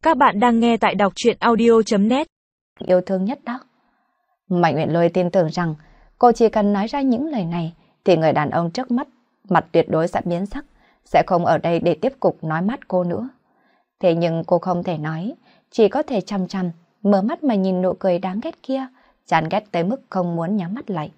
Các bạn đang nghe tại đọc truyện audio.net. Yêu thương nhất đó. Mạnh Uyển Lôi tin tưởng rằng cô chỉ cần nói ra những lời này thì người đàn ông trước mắt mặt tuyệt đối sẽ biến sắc, sẽ không ở đây để tiếp tục nói mát cô nữa. Thế nhưng cô không thể nói, chỉ có thể chăm chăm mở mắt mà nhìn nụ cười đáng ghét kia, chán ghét tới mức không muốn nhắm mắt lại.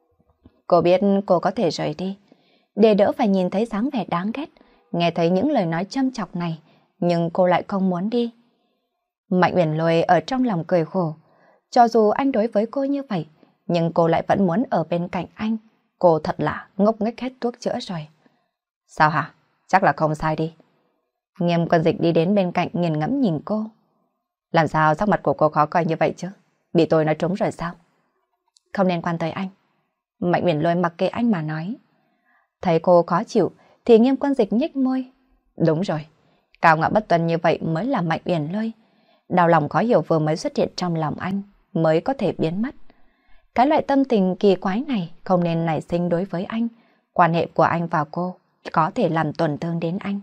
Cô biết cô có thể rời đi, để đỡ phải nhìn thấy dáng vẻ đáng ghét, nghe thấy những lời nói châm chọc này, nhưng cô lại không muốn đi. Mạnh Uyển Lôi ở trong lòng cười khổ. Cho dù anh đối với cô như vậy, nhưng cô lại vẫn muốn ở bên cạnh anh. Cô thật là ngốc nghếch hết thuốc chữa rồi. Sao hả? Chắc là không sai đi. Nghiêm Quân Dịch đi đến bên cạnh nghiền ngẫm nhìn cô. Làm sao sắc mặt của cô khó coi như vậy chứ? Bị tôi nói trúng rồi sao? Không liên quan tới anh. Mạnh Uyển Lôi mặc kệ anh mà nói. Thấy cô khó chịu thì Nghiêm Quân Dịch nhếch môi. Đúng rồi, cao ngạo bất tuân như vậy mới là Mạnh Uyển Lôi. Đau lòng khó hiểu vừa mới xuất hiện trong lòng anh mới có thể biến mất. Cái loại tâm tình kỳ quái này không nên nảy sinh đối với anh. Quan hệ của anh và cô có thể làm tổn thương đến anh.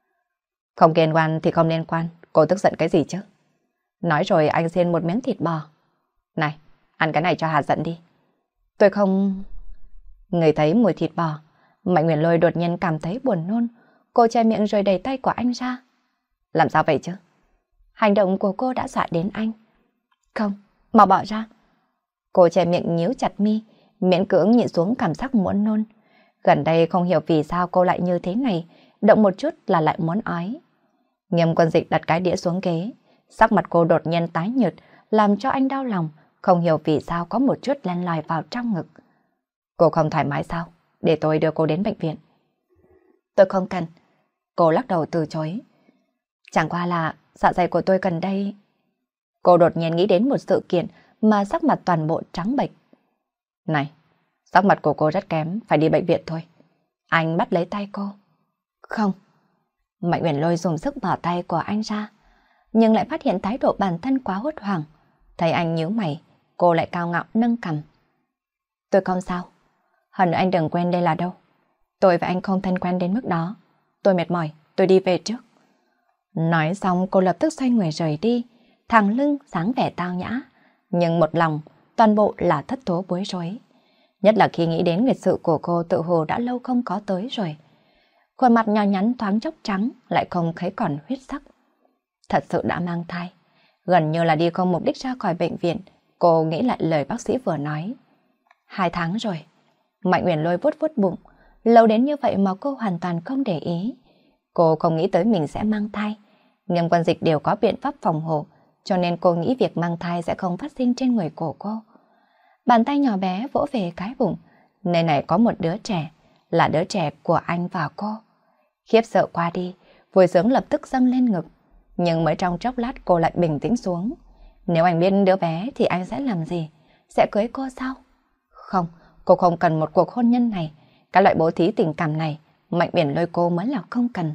Không liên quan thì không liên quan. Cô tức giận cái gì chứ? Nói rồi anh xiên một miếng thịt bò. Này, ăn cái này cho hạ giận đi. Tôi không... Người thấy mùi thịt bò, Mạnh Uyển Lôi đột nhiên cảm thấy buồn nôn. Cô che miệng rồi đẩy tay của anh ra. Làm sao vậy chứ? Hành động của cô đã dọa đến anh. Không, mau bỏ ra. Cô che miệng nhíu chặt mi, miễn cưỡng nhịn xuống cảm giác muốn nôn. Gần đây không hiểu vì sao cô lại như thế này, động một chút là lại muốn ói. Nghiêm Quân Dịch đặt cái đĩa xuống ghế, sắc mặt cô đột nhiên tái nhợt, làm cho anh đau lòng, không hiểu vì sao có một chút len lỏi vào trong ngực. Cô không thoải mái sao? Để tôi đưa cô đến bệnh viện. Tôi không cần. Cô lắc đầu từ chối. Chẳng qua là dạ dày của tôi gần đây... Cô đột nhiên nghĩ đến một sự kiện mà sắc mặt toàn bộ trắng bệch. Này, sắc mặt của cô rất kém, phải đi bệnh viện thôi. Anh bắt lấy tay cô. Không. Mạnh Uyển Lôi dùng sức bỏ tay của anh ra, nhưng lại phát hiện thái độ bản thân quá hốt hoảng. Thấy anh nhíu mày, cô lại cao ngạo nâng cằm. Tôi không sao. Hơn nữa anh đừng quên đây là đâu. Tôi và anh không thân quen đến mức đó. Tôi mệt mỏi, tôi đi về trước. Nói xong cô lập tức xoay người rời đi, thẳng lưng dáng vẻ tao nhã, nhưng một lòng toàn bộ là thất thố bối rối. Nhất là khi nghĩ đến nguyệt sự của cô tự hồ đã lâu không có tới rồi. Khuôn mặt nhỏ nhắn thoáng chốc trắng lại không thấy còn huyết sắc. Thật sự đã mang thai, gần như là đi không mục đích ra khỏi bệnh viện. Cô nghĩ lại lời bác sĩ vừa nói. 2 tháng rồi. Mạnh Uyển Lôi vuốt vuốt bụng, lâu đến như vậy mà cô hoàn toàn không để ý. Cô không nghĩ tới mình sẽ mang thai. Nghiêm Quân Dịch đều có biện pháp phòng hộ, cho nên cô nghĩ việc mang thai sẽ không phát sinh trên người của cô. Bàn tay nhỏ bé vỗ về cái bụng, nơi này có một đứa trẻ, là đứa trẻ của anh và cô. Khiếp sợ qua đi, vui sướng lập tức dâng lên ngực, nhưng mới trong chốc lát cô lại bình tĩnh xuống. Nếu anh biết đứa bé thì anh sẽ làm gì? Sẽ cưới cô sao? Không, cô không cần một cuộc hôn nhân này. Cái loại bố thí tình cảm này, Mạnh Uyển Lôi cô mới là không cần.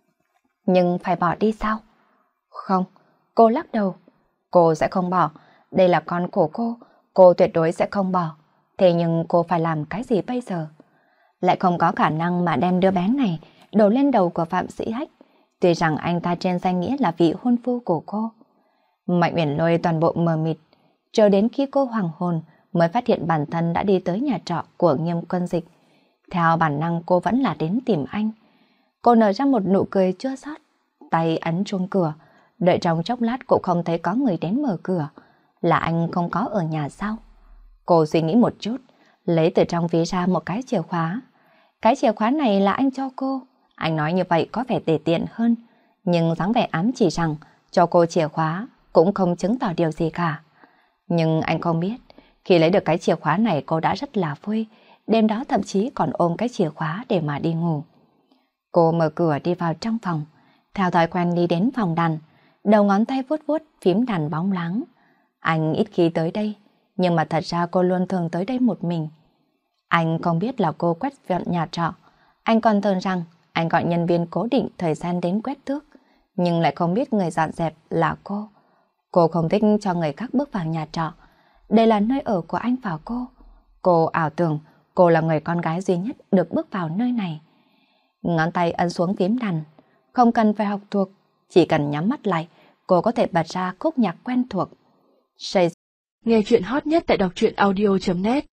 Nhưng phải bỏ đi sao? Không, cô lắc đầu. Cô sẽ không bỏ, đây là con của cô tuyệt đối sẽ không bỏ. Thế nhưng cô phải làm cái gì bây giờ? Lại không có khả năng mà đem đứa bé này đổ lên đầu của Phạm Sĩ Hách, tuy rằng anh ta trên danh nghĩa là vị hôn phu của cô. Mạnh Uyển Lôi toàn bộ mờ mịt, chờ đến khi cô hoàng hồn mới phát hiện bản thân đã đi tới nhà trọ của Nghiêm Quân Dịch. Theo bản năng cô vẫn là đến tìm anh. Cô nở ra một nụ cười chua xót, tay ấn chuông cửa, đợi trong chốc lát cũng không thấy có người đến mở cửa. Là anh không có ở nhà sao? Cô suy nghĩ một chút, lấy từ trong ví ra một cái chìa khóa. Cái chìa khóa này là anh cho cô. Anh nói như vậy có vẻ tệ tiện hơn, nhưng dáng vẻ ám chỉ rằng cho cô chìa khóa cũng không chứng tỏ điều gì cả. Nhưng anh không biết, khi lấy được cái chìa khóa này cô đã rất là vui, đêm đó thậm chí còn ôm cái chìa khóa để mà đi ngủ. Cô mở cửa đi vào trong phòng, theo thói quen đi đến phòng đàn, đầu ngón tay vuốt vuốt phím đàn bóng láng. Anh ít khi tới đây, nhưng mà thật ra cô luôn thường tới đây một mình. Anh không biết là cô quét dọn nhà trọ, anh còn tưởng rằng anh gọi nhân viên cố định thời gian đến quét tước, nhưng lại không biết người dọn dẹp là cô. Cô không thích cho người khác bước vào nhà trọ, đây là nơi ở của anh và cô. Cô ảo tưởng cô là người con gái duy nhất được bước vào nơi này. Ngón tay ấn xuống phím đàn, không cần phải học thuộc, chỉ cần nhắm mắt lại, cô có thể bật ra khúc nhạc quen thuộc. Nghe chuyện hot nhất tại đọc truyện audio.net